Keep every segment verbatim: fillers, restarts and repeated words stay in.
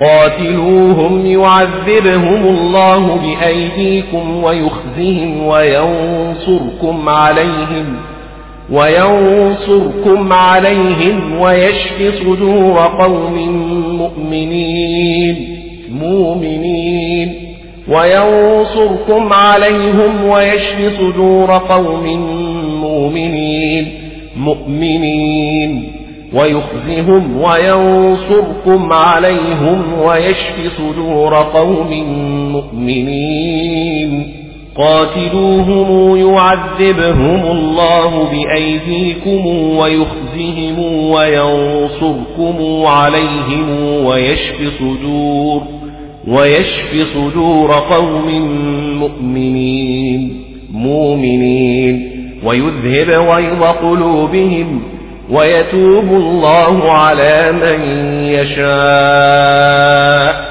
قاتلوهم يعذبهم الله بأيديكم ويخزهم وينصركم عليهم وينصركم عليهم ويشف صدور قوم مؤمنين مؤمنين وينصركم عليهم ويشف صدور قوم مؤمنين مؤمنين ويخزهم وينصركم عليهم ويشف صدور قوم مؤمنين قاتلوهم يعذبهم الله بأيديكم ويخزهم وينصركم عليهم ويشف صدور ويشف صدور قوم مؤمنين مؤمنين ويذهب غيظ قلوبهم ويتوب الله على من يشاء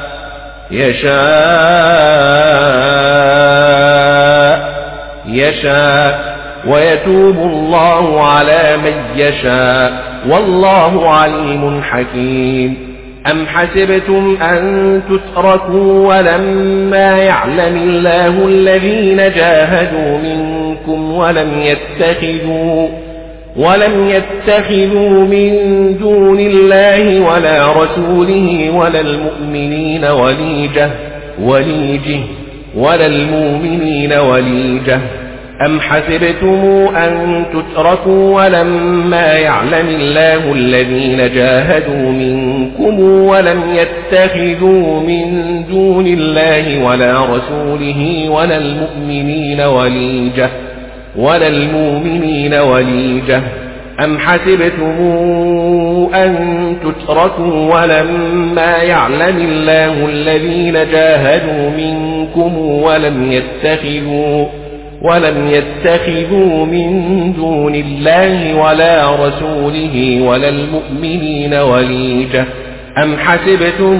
يشاء يشاء ويتوب الله على من يشاء والله عليم حكيم. أم حسبتم أن تتركوا ولما يعلم الله الذين جاهدوا منكم ولم يتخذوا ولم يتخذوا من دون الله ولا رسوله ولا المؤمنين وليجة وليجه ولا المؤمنين وليجة أم حسبتم أن تتركوا ولما يعلم الله الذين جاهدوا منكم ولم يتخذوا من دون الله ولا رسوله ولا المؤمنين وليجة ولا المؤمنين وليجة أم حسبتم أن تتركوا ولما يعلم الله الذين جاهدوا منكم ولم يتخذوا ولم يتخذوا من دون الله ولا رسوله ولا المؤمنين وليجة أم حسبتم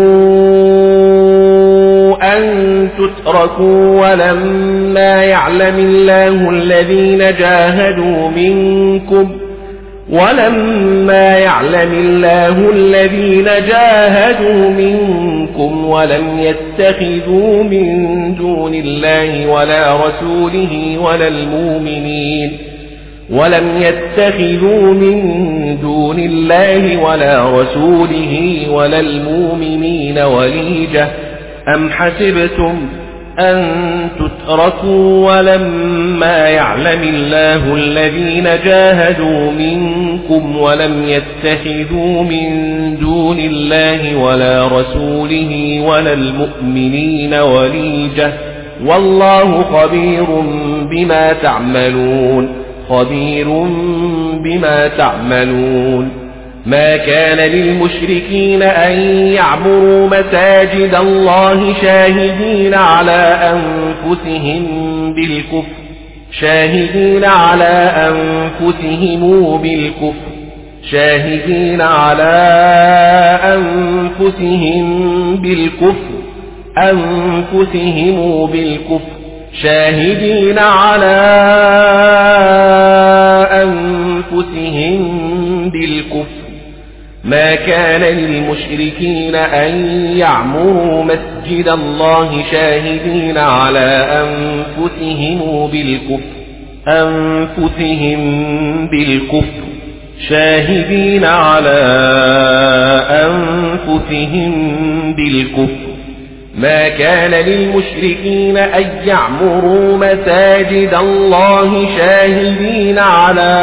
أن تتركوا ولما يعلم الله الذين جاهدوا منكم ولما يعلم الله الذين جاهدوا منكم ولم يتخذوا من دون الله ولا رسوله ولا المؤمنين ولم يتخذوا من دون الله ولا رسوله ولا المؤمنين وليجة أم حسبتم أن تتركوا ولما يعلم الله الذين جاهدوا منكم ولم يتخذوا من دون الله ولا رسوله ولا المؤمنين وليجة والله خبير بما تعملون خبير بما تعملون. ما كان للمشركين أن يعمروا مساجد الله شاهدين على أنفسهم بالكفر شاهدين على أنفسهم بالكفر شاهدين على أنفسهم بالكفر أنفسهم بالكفر شاهدين على أنفسهم بالكفر. ما كان للمشركين أن يعمروا مسجد الله شاهدين على أنفسهم بالكفر أنفسهم بالكفر شاهدين على أنفسهم بالكفر. ما كان للمشركين أن يعمروا مساجد الله شاهدين على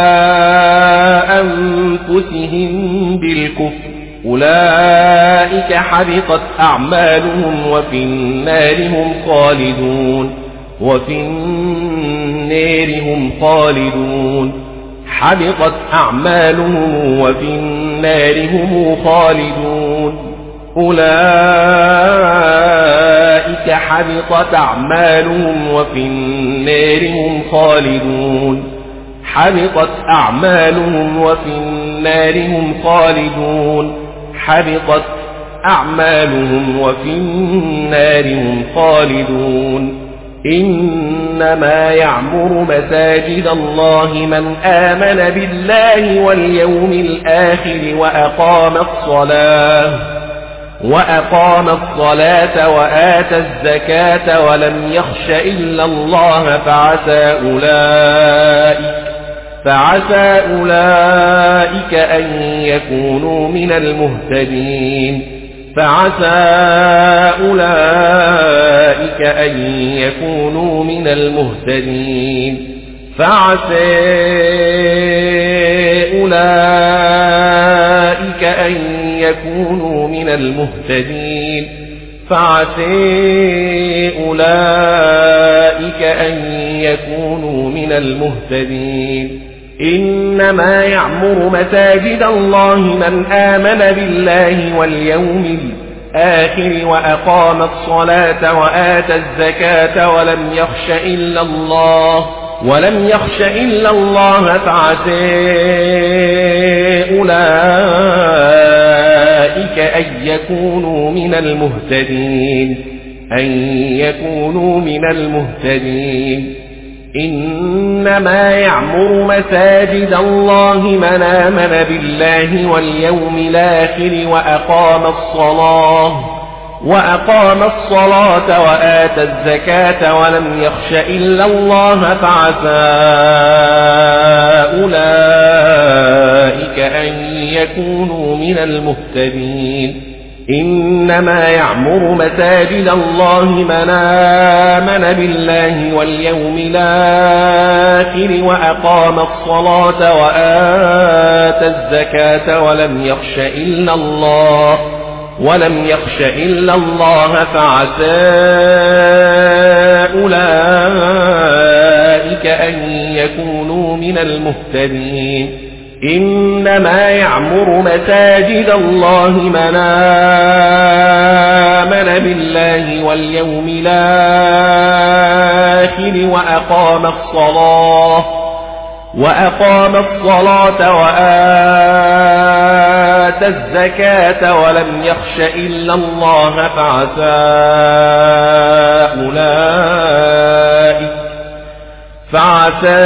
أنفسهم بالكفر أولئك حبطت أعمالهم وفي النار هم خالدون وفي النار هم خالدون حبطت أعمالهم وفي النار هم خالدون أولئك حبطت أعمالهم وفي النار هم خالدون حبطت أعمالهم وفي النار هم خالدون حبطت أعمالهم وفي النار هم خالدون. إنما يعمر مساجد الله من آمن بالله واليوم الآخر وأقام الصلاة وأقام الصلاة وآتى الزكاة ولم يخش إلا الله فعسى أولئك فعسى أولئك أن يكونوا من المهتدين فعسى أولئك أن يكونوا من المهتدين فعسى أولئك أن يكونوا من المهتدين فعسى أولئك أن يكونوا من المهتدين إنما يعمر مساجد الله من آمن بالله واليوم الآخر وأقام الصلاة وآتى الزكاة ولم يخش إلا الله ولم يخش إلا الله فعسى أولئك أن يكونوا من المهتدين أن يكونوا من المهتدين إنما يعمر مساجد الله من آمن بالله واليوم الآخر وأقام الصلاة وأقام الصلاة وآتى الزكاة ولم يخش إلا الله فعسى أولئك أن يكونوا من المهتدين إنما يعمر مساجد الله من آمن بالله واليوم الآخر وأقام الصلاة وآتى الزكاة ولم يخش إلا الله ولم يخش إلا الله فعسى أولئك أن يكونوا من المهتدين إنما يعمر مساجد الله من آمن بالله واليوم الآخر وأقام الصلاة وأقام الصلاة وآتى الزكاة ولم يخش إلا الله فعسى أولئك فعسى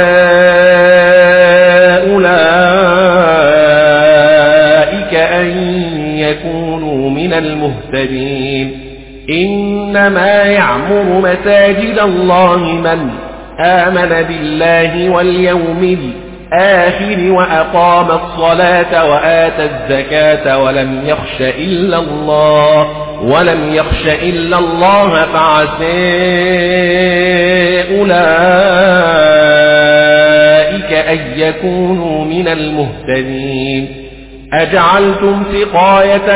أولئك أن يكونوا من المهتدين إنما يعمر مساجد الله من آمن بالله واليوم الآخر وأقام الصلاة وآتى الزكاة ولم يخش إلا الله ولم يخش إلا الله فعسى أولئك أن يكونوا من المهتدين أجعلتم سقاية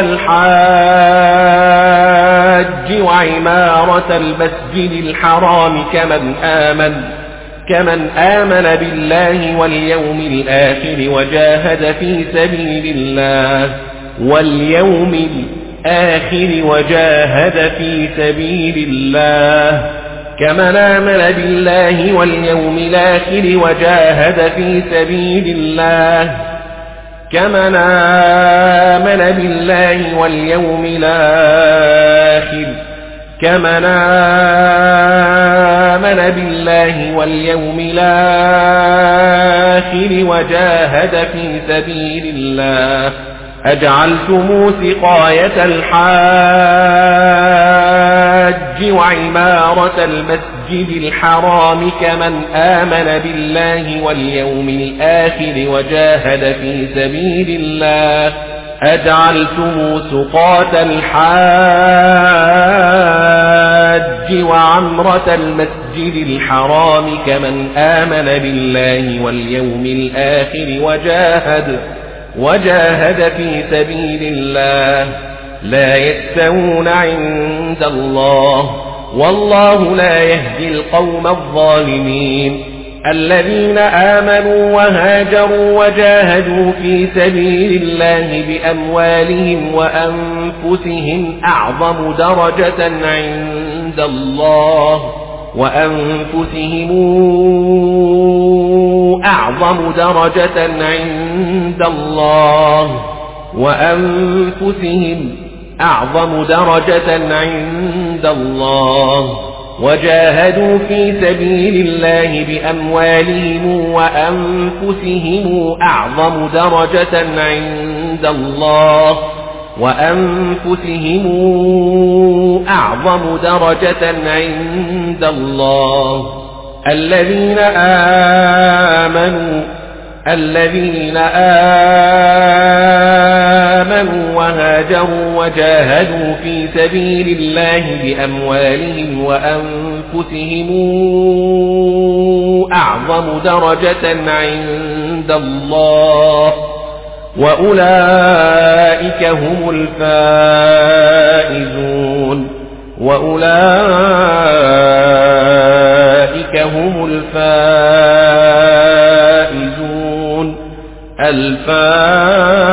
الحاج وعمارة المسجد الحرام كمن آمن كمن آمن بالله واليوم الآخر وجاهد في سبيل الله واليوم الآخر وجاهد في سبيل الله كمن آمن بالله واليوم الآخر وجاهد في سبيل الله كمن آمن بالله واليوم الآخر كمن آمن بالله واليوم الآخر وجاهد في سبيل الله أجعلتم سقاية الحاج وعمارة المسجد الحرام كمن آمن بالله واليوم الآخر وجاهد في سبيل الله أجعلتم سقاة الحاج وعمرة المسجد الحرام كمن آمن بالله واليوم الآخر وجاهد وجاهد في سبيل الله لا يستوون عند الله والله لا يهدي القوم الظالمين الذين آمنوا وهاجروا وجاهدوا في سبيل الله بأموالهم وأنفسهم أعظم درجة عند الله وأنفسهم أعظم درجة عند الله وأنفسهم أعظم درجة عند الله وجاهدوا في سبيل الله بأموالهم وأنفسهم أعظم درجة عند الله وأنفسهم أعظم درجة عند الله الذين آمنوا الذين آمنوا وهاجروا وجاهدوا في سبيل الله بأموالهم وأنفسهم أعظم درجة عند الله وأولئك هم الفائزون وأولئك هم الفائزون الفائزون